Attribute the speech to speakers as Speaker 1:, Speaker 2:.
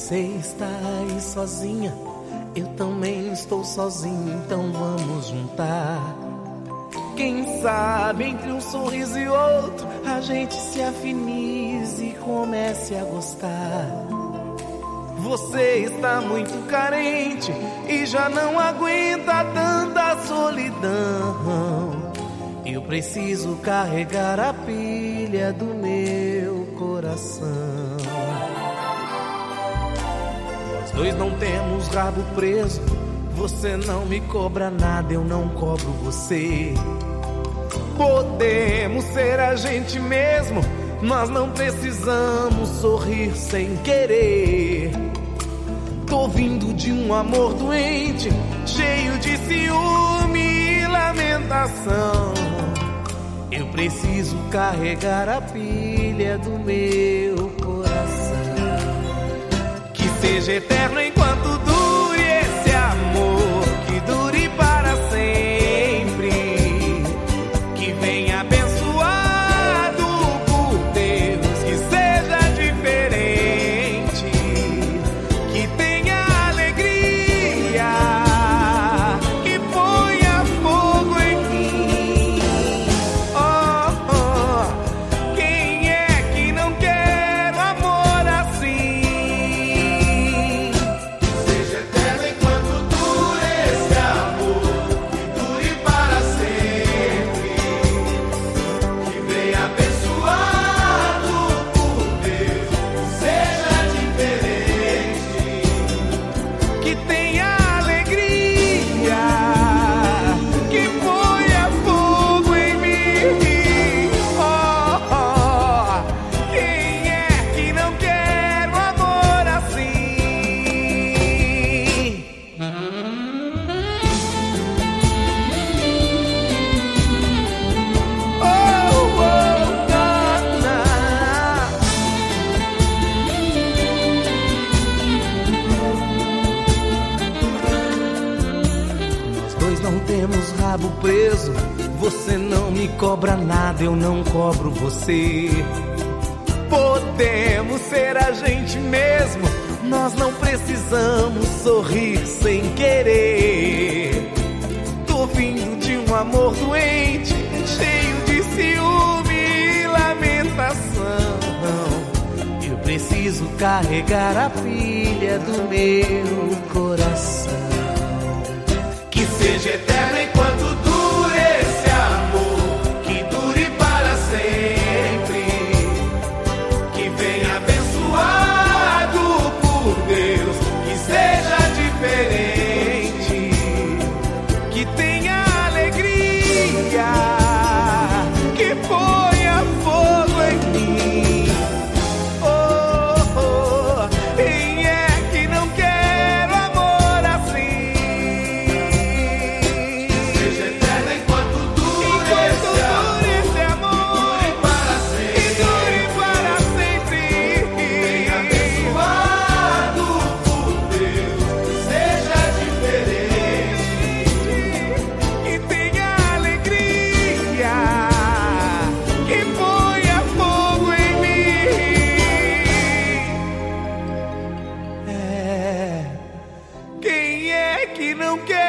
Speaker 1: Você está aí sozinha, eu também estou sozinho, então vamos juntar. Quem sabe entre um sorriso e outro a gente se afinize e comece a gostar. Você está muito carente e já não aguenta tanta solidão. Eu preciso carregar a pilha do meu coração. Nós dois não temos rabo preso. Você não me cobra nada, eu não cobro você. Podemos ser a gente mesmo, nós não precisamos sorrir sem querer. Tô vindo de um amor doente, cheio de ciúme e lamentação. Eu preciso carregar a pilha do meu coração. Que seja eterno enquanto dure esse amor, que dure para sempre. Que venha abençoado por Deus, que seja diferente. Que tenha alegria, que ponha fogo em mim. Oh, oh, quem é que não quer um amor assim? Seja eterno enquanto dure esse amor, que dure para sempre. Que venha abençoado por Deus, seja diferente. Que tenha alegria, que ponha fogo em mim. Oh, oh, quem é que não quer um amor assim? Oh, oh, na, na. Nós dois não temos rabo preso. Você não me cobra nada, eu não cobro você. Podemos ser a gente mesmo, nós não precisamos sorrir sem querer. Tô vindo de um amor doente, cheio de ciúme e lamentação. Eu preciso carregar a pilha do meu coração. Que seja eterno enquanto dure esse amor, que dure para sempre. Que venha abençoado por Deus, que seja diferente. Que tenha alegria, que ponha fogo em mim. Oh, oh, quem é que não quer um amor assim? Seja eterno enquanto dure esse amor, dure para sempre. Que dure para sempre. Venha abençoado por Deus, seja diferente. Que tenha alegria, que ponha fogo em mim. É, quem é que não quer